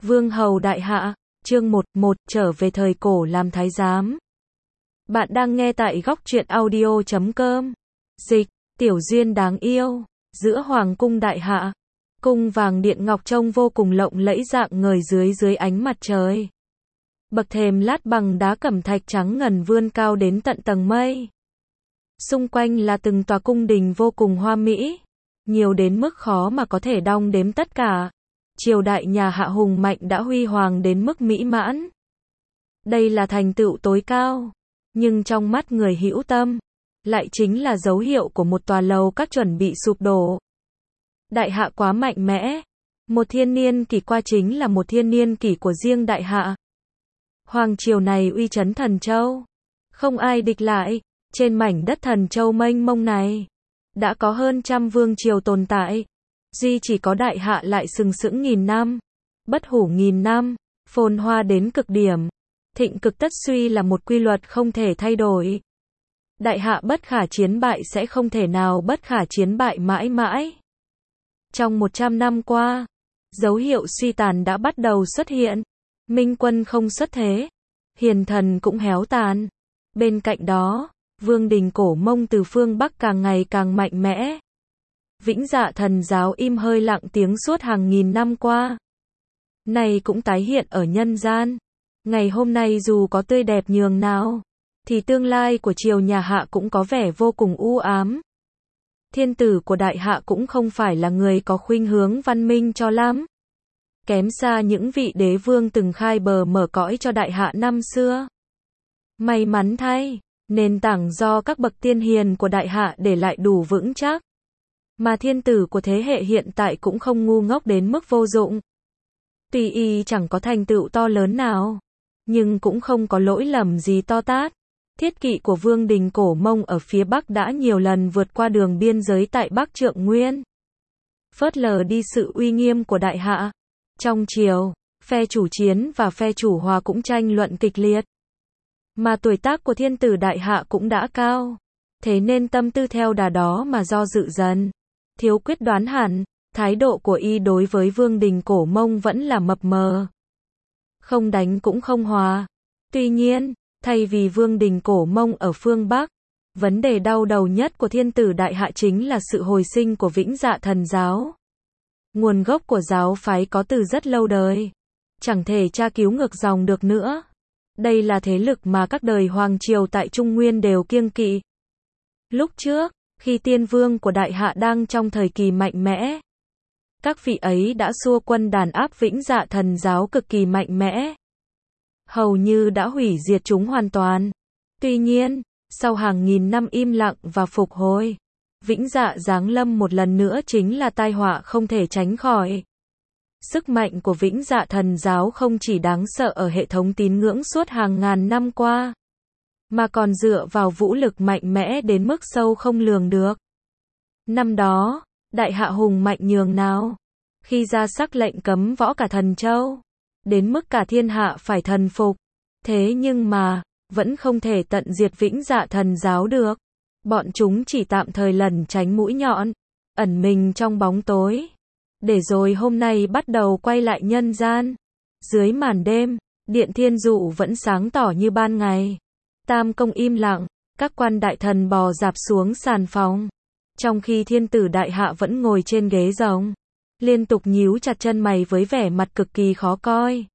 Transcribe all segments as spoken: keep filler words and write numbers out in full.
Vương Hầu Đại Hạ, chương một, một, trở về thời cổ làm thái giám. Bạn đang nghe tại góc truyện audio chấm com. Dịch, Tiểu Duyên đáng yêu, giữa Hoàng cung Đại Hạ. Cung vàng điện ngọc trông vô cùng lộng lẫy rạng ngời dưới dưới ánh mặt trời. Bậc thềm lát bằng đá cẩm thạch trắng ngần vươn cao đến tận tầng mây. Xung quanh là từng tòa cung đình vô cùng hoa mỹ, nhiều đến mức khó mà có thể đong đếm tất cả. Triều đại nhà Hạ hùng mạnh đã huy hoàng đến mức mỹ mãn. Đây là thành tựu tối cao, nhưng trong mắt người hữu tâm, lại chính là dấu hiệu của một tòa lầu các chuẩn bị sụp đổ. Đại Hạ quá mạnh mẽ, một thiên niên kỷ qua chính là một thiên niên kỷ của riêng Đại Hạ. Hoàng triều này uy chấn Thần Châu, không ai địch lại, trên mảnh đất Thần Châu mênh mông này, đã có hơn trăm vương triều tồn tại. Duy chỉ có Đại Hạ lại sừng sững nghìn năm, bất hủ nghìn năm, phồn hoa đến cực điểm. Thịnh cực tất suy là một quy luật không thể thay đổi. Đại Hạ bất khả chiến bại sẽ không thể nào bất khả chiến bại mãi mãi. Trong một trăm năm qua, dấu hiệu suy tàn đã bắt đầu xuất hiện. Minh quân không xuất thế, hiền thần cũng héo tàn. Bên cạnh đó, vương đình Cổ Mông từ phương Bắc càng ngày càng mạnh mẽ. Vĩnh Dạ Thần giáo im hơi lặng tiếng suốt hàng nghìn năm qua, này cũng tái hiện ở nhân gian. Ngày hôm nay dù có tươi đẹp nhường nào, thì tương lai của triều nhà Hạ cũng có vẻ vô cùng u ám. Thiên tử của Đại Hạ cũng không phải là người có khuynh hướng văn minh cho lắm. Kém xa những vị đế vương từng khai bờ mở cõi cho Đại Hạ năm xưa. May mắn thay, nền tảng do các bậc tiên hiền của Đại Hạ để lại đủ vững chắc. Mà thiên tử của thế hệ hiện tại cũng không ngu ngốc đến mức vô dụng. Tuy y chẳng có thành tựu to lớn nào, nhưng cũng không có lỗi lầm gì to tát. Thiết kỵ của vương đình Cổ Mông ở phía Bắc đã nhiều lần vượt qua đường biên giới tại Bắc Trượng Nguyên, phớt lờ đi sự uy nghiêm của Đại Hạ. Trong triều, phe chủ chiến và phe chủ hòa cũng tranh luận kịch liệt. Mà tuổi tác của thiên tử Đại Hạ cũng đã cao, thế nên tâm tư theo đà đó mà do dự dần. Thiếu quyết đoán hẳn, thái độ của y đối với vương đình Cổ Mông vẫn là mập mờ. Không đánh cũng không hòa. Tuy nhiên, thay vì vương đình Cổ Mông ở phương Bắc, vấn đề đau đầu nhất của thiên tử Đại Hạ chính là sự hồi sinh của Vĩnh Dạ Thần giáo. Nguồn gốc của giáo phái có từ rất lâu đời, chẳng thể tra cứu ngược dòng được nữa. Đây là thế lực mà các đời hoàng triều tại Trung Nguyên đều kiêng kỵ. Lúc trước, khi tiên vương của Đại Hạ đang trong thời kỳ mạnh mẽ, các vị ấy đã xua quân đàn áp Vĩnh Dạ Thần giáo cực kỳ mạnh mẽ, hầu như đã hủy diệt chúng hoàn toàn. Tuy nhiên, sau hàng nghìn năm im lặng và phục hồi, Vĩnh Dạ giáng lâm một lần nữa chính là tai họa không thể tránh khỏi. Sức mạnh của Vĩnh Dạ Thần giáo không chỉ đáng sợ ở hệ thống tín ngưỡng suốt hàng ngàn năm qua, mà còn dựa vào vũ lực mạnh mẽ đến mức sâu không lường được. Năm đó, Đại Hạ hùng mạnh nhường nào, khi ra sắc lệnh cấm võ cả Thần Châu, đến mức cả thiên hạ phải thần phục. Thế nhưng mà, vẫn không thể tận diệt Vĩnh Dạ Thần giáo được. Bọn chúng chỉ tạm thời lẩn tránh mũi nhọn, ẩn mình trong bóng tối, để rồi hôm nay bắt đầu quay lại nhân gian. Dưới màn đêm, điện thiên dụ vẫn sáng tỏ như ban ngày. Tam công im lặng, các quan đại thần bò dạp xuống sàn phòng, trong khi thiên tử Đại Hạ vẫn ngồi trên ghế rồng, liên tục nhíu chặt chân mày với vẻ mặt cực kỳ khó coi.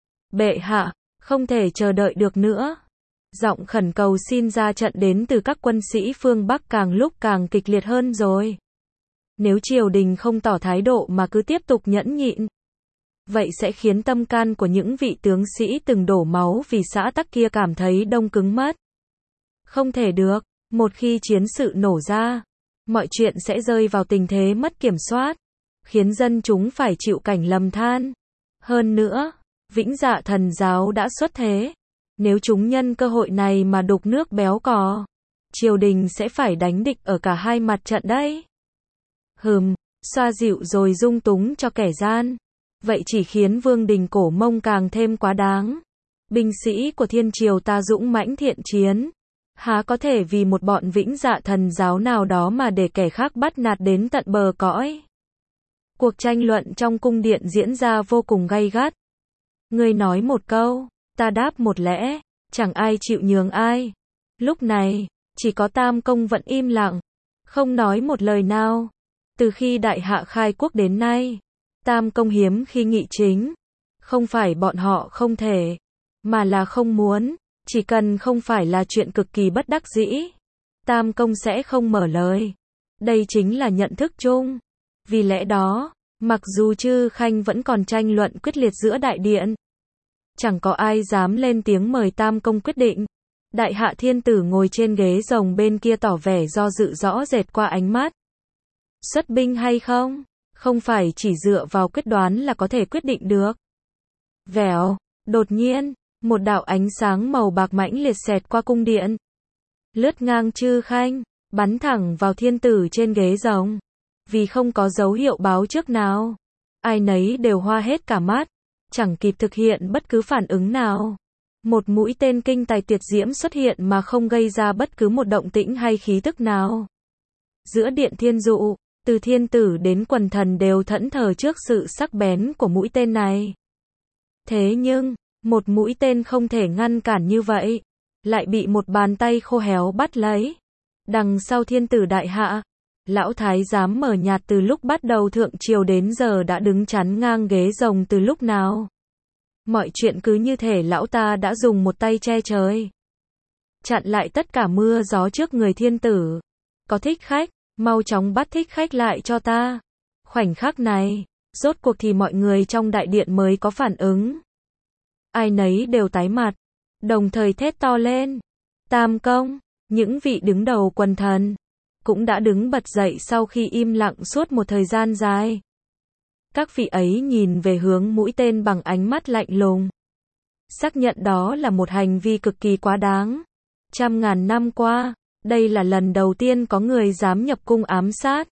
Bệ hạ, không thể chờ đợi được nữa. Giọng khẩn cầu xin ra trận đến từ các quân sĩ phương Bắc càng lúc càng kịch liệt hơn rồi. Nếu triều đình không tỏ thái độ mà cứ tiếp tục nhẫn nhịn, vậy sẽ khiến tâm can của những vị tướng sĩ từng đổ máu vì xã tắc kia cảm thấy đông cứng mất. Không thể được, một khi chiến sự nổ ra, mọi chuyện sẽ rơi vào tình thế mất kiểm soát, khiến dân chúng phải chịu cảnh lầm than. Hơn nữa, Vĩnh Dạ Thần giáo đã xuất thế. Nếu chúng nhân cơ hội này mà đục nước béo cò, triều đình sẽ phải đánh địch ở cả hai mặt trận đấy. Hừm, xoa dịu rồi dung túng cho kẻ gian, vậy chỉ khiến vương đình Cổ Mông càng thêm quá đáng. Binh sĩ của thiên triều ta dũng mãnh thiện chiến, há có thể vì một bọn Vĩnh Dạ Thần giáo nào đó mà để kẻ khác bắt nạt đến tận bờ cõi. Cuộc tranh luận trong cung điện diễn ra vô cùng gay gắt. Ngươi nói một câu, ta đáp một lẽ, chẳng ai chịu nhường ai. Lúc này, chỉ có Tam Công vẫn im lặng, không nói một lời nào. Từ khi đại hạ khai quốc đến nay, Tam Công hiếm khi nghị chính. Không phải bọn họ không thể, mà là không muốn, chỉ cần không phải là chuyện cực kỳ bất đắc dĩ, Tam Công sẽ không mở lời. Đây chính là nhận thức chung. Vì lẽ đó, mặc dù Chư Khanh vẫn còn tranh luận quyết liệt giữa đại điện, chẳng có ai dám lên tiếng mời Tam Công quyết định. Đại hạ thiên tử ngồi trên ghế rồng bên kia tỏ vẻ do dự rõ rệt qua ánh mắt. Xuất binh hay không, không phải chỉ dựa vào quyết đoán là có thể quyết định được. Vèo, đột nhiên, một đạo ánh sáng màu bạc mãnh liệt xẹt qua cung điện, lướt ngang Chư Khanh, bắn thẳng vào thiên tử trên ghế rồng. Vì không có dấu hiệu báo trước nào, ai nấy đều hoa hết cả mắt, chẳng kịp thực hiện bất cứ phản ứng nào. Một mũi tên kinh tài tuyệt diễm xuất hiện mà không gây ra bất cứ một động tĩnh hay khí tức nào. Giữa điện thiên dụ, từ thiên tử đến quần thần đều thẫn thờ trước sự sắc bén của mũi tên này. Thế nhưng, một mũi tên không thể ngăn cản như vậy, lại bị một bàn tay khô héo bắt lấy. Đằng sau thiên tử đại hạ, lão thái giám mờ nhạt từ lúc bắt đầu thượng triều đến giờ đã đứng chắn ngang ghế rồng từ lúc nào. Mọi chuyện cứ như thể lão ta đã dùng một tay che trời, chặn lại tất cả mưa gió trước người thiên tử. Có thích khách, mau chóng bắt thích khách lại cho ta. Khoảnh khắc này, rốt cuộc thì mọi người trong đại điện mới có phản ứng. Ai nấy đều tái mặt, đồng thời thét to lên. Tam Công, những vị đứng đầu quần thần, cũng đã đứng bật dậy sau khi im lặng suốt một thời gian dài. Các vị ấy nhìn về hướng mũi tên bằng ánh mắt lạnh lùng, xác nhận đó là một hành vi cực kỳ quá đáng. Trăm ngàn năm qua, đây là lần đầu tiên có người dám nhập cung ám sát.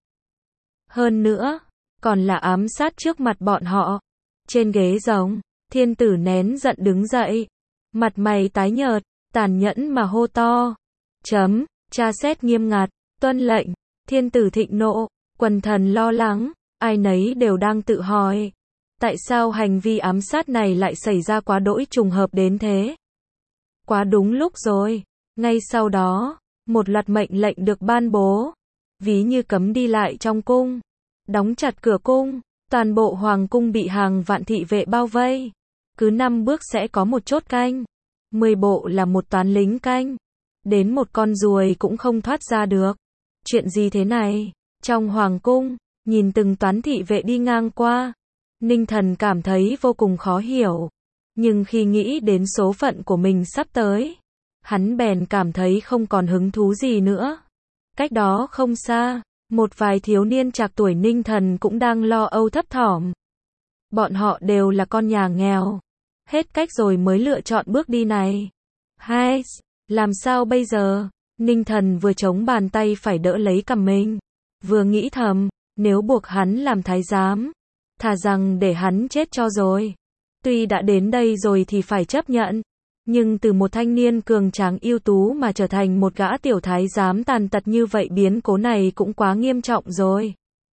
Hơn nữa, còn là ám sát trước mặt bọn họ. Trên ghế rồng, thiên tử nén giận đứng dậy, mặt mày tái nhợt, tàn nhẫn mà hô to. Chấm, tra xét nghiêm ngặt, tuân lệnh. Thiên tử thịnh nộ, quần thần lo lắng, ai nấy đều đang tự hỏi. Tại sao hành vi ám sát này lại xảy ra quá đỗi trùng hợp đến thế? Quá đúng lúc rồi. Ngay sau đó, một loạt mệnh lệnh được ban bố. Ví như cấm đi lại trong cung, đóng chặt cửa cung, toàn bộ hoàng cung bị hàng vạn thị vệ bao vây. Cứ năm bước sẽ có một chốt canh, mười bộ là một toán lính canh. Đến một con ruồi cũng không thoát ra được. Chuyện gì thế này? Trong hoàng cung, nhìn từng toán thị vệ đi ngang qua, Ninh Thần cảm thấy vô cùng khó hiểu. Nhưng khi nghĩ đến số phận của mình sắp tới, hắn bèn cảm thấy không còn hứng thú gì nữa. Cách đó không xa, một vài thiếu niên trạc tuổi Ninh Thần cũng đang lo âu thấp thỏm. Bọn họ đều là con nhà nghèo, hết cách rồi mới lựa chọn bước đi này. Hai, làm sao bây giờ? Ninh Thần vừa chống bàn tay phải đỡ lấy cằm mình, vừa nghĩ thầm, nếu buộc hắn làm thái giám, thà rằng để hắn chết cho rồi. Tuy đã đến đây rồi thì phải chấp nhận, nhưng từ một thanh niên cường tráng ưu tú mà trở thành một gã tiểu thái giám tàn tật như vậy, biến cố này cũng quá nghiêm trọng rồi.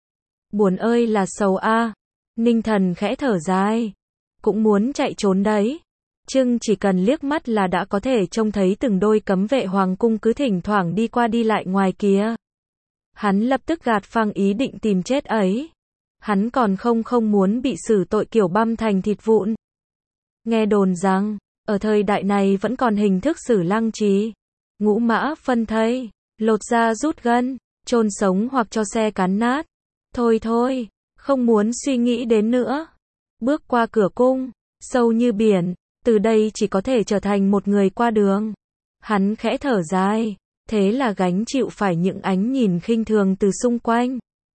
Buồn ơi là sầu a. Ninh Thần khẽ thở dài, cũng muốn chạy trốn đấy. Chưng chỉ cần liếc mắt là đã có thể trông thấy từng đôi cấm vệ hoàng cung cứ thỉnh thoảng đi qua đi lại ngoài kia. Hắn lập tức gạt phăng ý định tìm chết ấy. Hắn còn không không muốn bị xử tội kiểu băm thành thịt vụn. Nghe đồn rằng, ở thời đại này vẫn còn hình thức xử lăng trì, ngũ mã phân thây, lột da rút gân, chôn sống hoặc cho xe cán nát. Thôi thôi, không muốn suy nghĩ đến nữa. Bước qua cửa cung, sâu như biển, từ đây chỉ có thể trở thành một người qua đường. Hắn khẽ thở dài, thế là gánh chịu phải những ánh nhìn khinh thường từ xung quanh.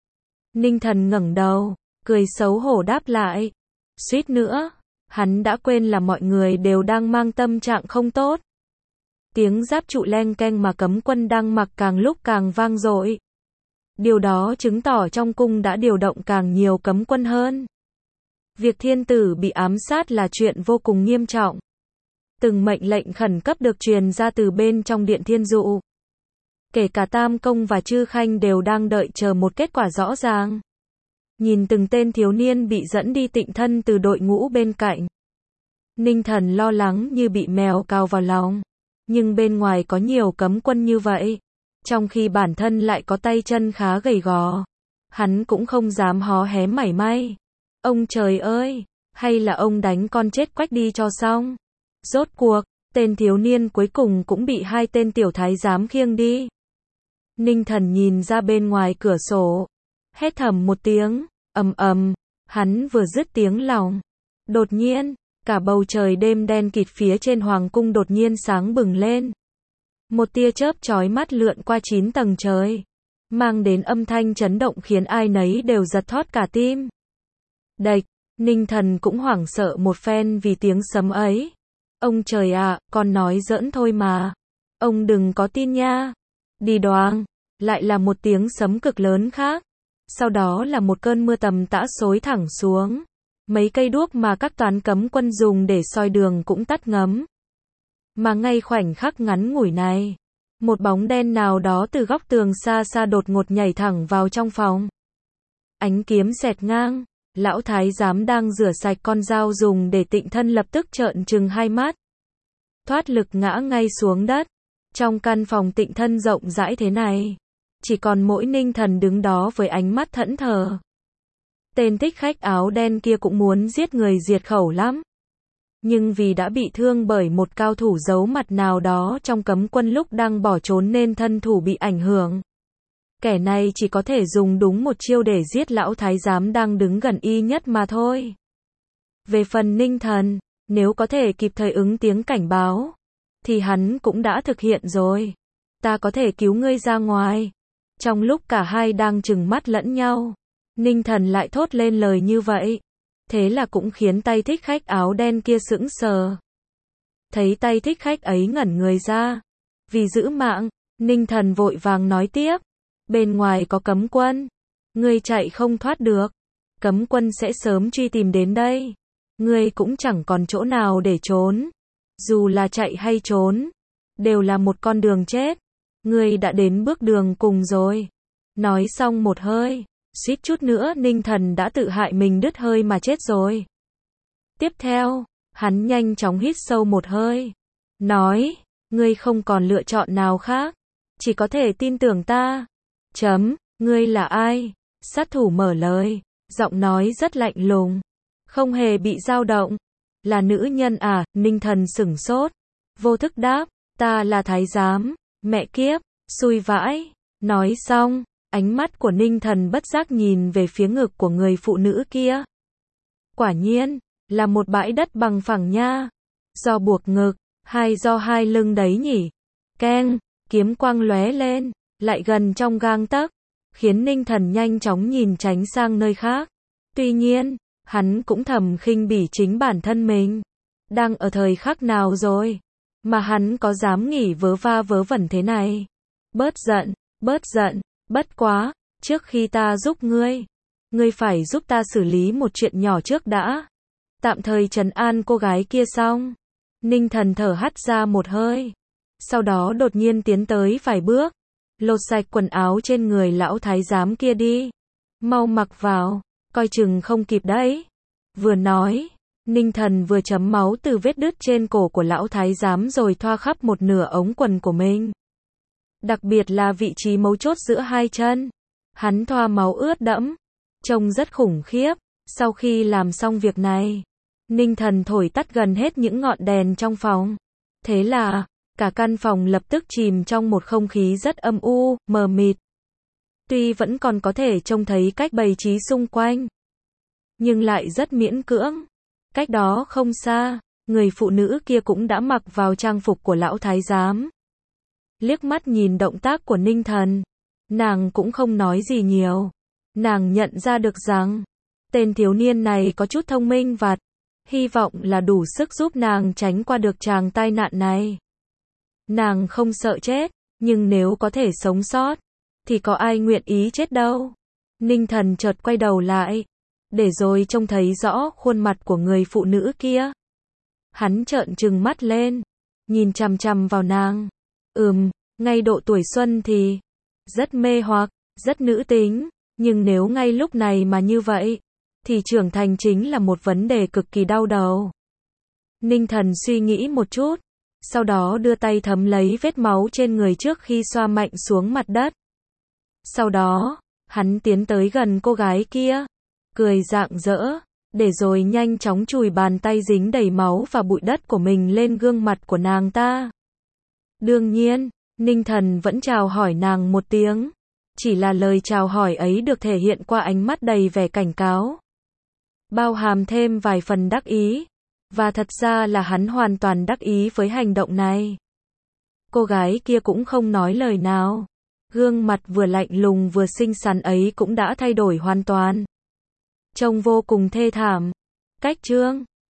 Ninh Thần ngẩng đầu, cười xấu hổ đáp lại. Suýt nữa, hắn đã quên là mọi người đều đang mang tâm trạng không tốt. Tiếng giáp trụ leng keng mà cấm quân đang mặc càng lúc càng vang dội. Điều đó chứng tỏ trong cung đã điều động càng nhiều cấm quân hơn. Việc thiên tử bị ám sát là chuyện vô cùng nghiêm trọng. Từng mệnh lệnh khẩn cấp được truyền ra từ bên trong điện thiên dụ. Kể cả Tam Công và Chư Khanh đều đang đợi chờ một kết quả rõ ràng. Nhìn từng tên thiếu niên bị dẫn đi tịnh thân từ đội ngũ bên cạnh, Ninh Thần lo lắng như bị mèo cào vào lòng. Nhưng bên ngoài có nhiều cấm quân như vậy, trong khi bản thân lại có tay chân khá gầy gò. Hắn cũng không dám hó hé mảy may. Ông trời ơi, hay là ông đánh con chết quách đi cho xong. Rốt cuộc, tên thiếu niên cuối cùng cũng bị hai tên tiểu thái giám khiêng đi. Ninh Thần nhìn ra bên ngoài cửa sổ, hét thầm một tiếng, ầm ầm, hắn vừa dứt tiếng lòng. Đột nhiên, cả bầu trời đêm đen kịt phía trên hoàng cung đột nhiên sáng bừng lên. Một tia chớp chói mắt lượn qua chín tầng trời, mang đến âm thanh chấn động khiến ai nấy đều giật thót cả tim. Đạch, Ninh Thần cũng hoảng sợ một phen vì tiếng sấm ấy. Ông trời ạ, con nói giỡn thôi mà. Ông đừng có tin nha. Đi đoàng, lại là một tiếng sấm cực lớn khác. Sau đó là một cơn mưa tầm tã xối thẳng xuống. Mấy cây đuốc mà các toán cấm quân dùng để soi đường cũng tắt ngấm. Mà ngay khoảnh khắc ngắn ngủi này, một bóng đen nào đó từ góc tường xa xa đột ngột nhảy thẳng vào trong phòng. Ánh kiếm xẹt ngang, lão thái giám đang rửa sạch con dao dùng để tịnh thân lập tức trợn trừng hai mắt. Thoát lực ngã ngay xuống đất. Trong căn phòng tịnh thân rộng rãi thế này, chỉ còn mỗi Ninh Thần đứng đó với ánh mắt thẫn thờ. Tên thích khách áo đen kia cũng muốn giết người diệt khẩu lắm. Nhưng vì đã bị thương bởi một cao thủ giấu mặt nào đó trong cấm quân lúc đang bỏ trốn nên thân thủ bị ảnh hưởng. Kẻ này chỉ có thể dùng đúng một chiêu để giết lão thái giám đang đứng gần y nhất mà thôi. Về phần Ninh Thần, nếu có thể kịp thời ứng tiếng cảnh báo, thì hắn cũng đã thực hiện rồi. Ta có thể cứu ngươi ra ngoài. Trong lúc cả hai đang trừng mắt lẫn nhau, Ninh Thần lại thốt lên lời như vậy. Thế là cũng khiến tay thích khách áo đen kia sững sờ. Thấy tay thích khách ấy ngẩn người ra. Vì giữ mạng, Ninh Thần vội vàng nói tiếp. Bên ngoài có cấm quân. Ngươi chạy không thoát được. Cấm quân sẽ sớm truy tìm đến đây. Ngươi cũng chẳng còn chỗ nào để trốn. Dù là chạy hay trốn, đều là một con đường chết. Ngươi đã đến bước đường cùng rồi. Nói xong một hơi, suýt chút nữa Ninh Thần đã tự hại mình đứt hơi mà chết rồi. Tiếp theo, hắn nhanh chóng hít sâu một hơi. Nói, ngươi không còn lựa chọn nào khác. Chỉ có thể tin tưởng ta. Chấm, ngươi là ai? Sát thủ mở lời, giọng nói rất lạnh lùng, không hề bị dao động. Là nữ nhân à? Ninh Thần sửng sốt, vô thức đáp, ta là thái giám. Mẹ kiếp, xui vãi. Nói xong, ánh mắt của Ninh Thần bất giác nhìn về phía ngực của người phụ nữ kia. Quả nhiên, là một bãi đất bằng phẳng nha. Do buộc ngực, hay do hai lưng đấy nhỉ? Keng, kiếm quang lóe lên, lại gần trong gang tấc, khiến Ninh Thần nhanh chóng nhìn tránh sang nơi khác. Tuy nhiên, hắn cũng thầm khinh bỉ chính bản thân mình. Đang ở thời khắc nào rồi, mà hắn có dám nghỉ vớ va vớ vẩn thế này. Bớt giận, bớt giận, bất quá, trước khi ta giúp ngươi, ngươi phải giúp ta xử lý một chuyện nhỏ trước đã. Tạm thời trấn an cô gái kia xong, Ninh Thần thở hắt ra một hơi. Sau đó đột nhiên tiến tới vài bước, lột sạch quần áo trên người lão thái giám kia đi. Mau mặc vào, coi chừng không kịp đấy. Vừa nói, Ninh Thần vừa chấm máu từ vết đứt trên cổ của lão thái giám rồi thoa khắp một nửa ống quần của mình. Đặc biệt là vị trí mấu chốt giữa hai chân. Hắn thoa máu ướt đẫm, trông rất khủng khiếp. Sau khi làm xong việc này, Ninh Thần thổi tắt gần hết những ngọn đèn trong phòng. Thế là, cả căn phòng lập tức chìm trong một không khí rất âm u, mờ mịt. Tuy vẫn còn có thể trông thấy cách bày trí xung quanh, nhưng lại rất miễn cưỡng. Cách đó không xa, người phụ nữ kia cũng đã mặc vào trang phục của lão thái giám. Liếc mắt nhìn động tác của Ninh Thần, nàng cũng không nói gì nhiều. Nàng nhận ra được rằng, tên thiếu niên này có chút thông minh vặt, hy vọng là đủ sức giúp nàng tránh qua được tràng tai nạn này. Nàng không sợ chết, nhưng nếu có thể sống sót, thì có ai nguyện ý chết đâu. Ninh Thần chợt quay đầu lại, để rồi trông thấy rõ khuôn mặt của người phụ nữ kia. Hắn trợn trừng mắt lên, nhìn chằm chằm vào nàng. Ừm, ngay độ tuổi xuân thì rất mê hoặc, rất nữ tính, nhưng nếu ngay lúc này mà như vậy, thì trưởng thành chính là một vấn đề cực kỳ đau đầu. Ninh Thần suy nghĩ một chút, sau đó đưa tay thấm lấy vết máu trên người trước khi xoa mạnh xuống mặt đất. Sau đó, hắn tiến tới gần cô gái kia, cười rạng rỡ, để rồi nhanh chóng chùi bàn tay dính đầy máu và bụi đất của mình lên gương mặt của nàng ta. Đương nhiên, Ninh Thần vẫn chào hỏi nàng một tiếng, chỉ là lời chào hỏi ấy được thể hiện qua ánh mắt đầy vẻ cảnh cáo, bao hàm thêm vài phần đắc ý, và thật ra là hắn hoàn toàn đắc ý với hành động này. Cô gái kia cũng không nói lời nào, gương mặt vừa lạnh lùng vừa xinh xắn ấy cũng đã thay đổi hoàn toàn, trông vô cùng thê thảm. Cách chương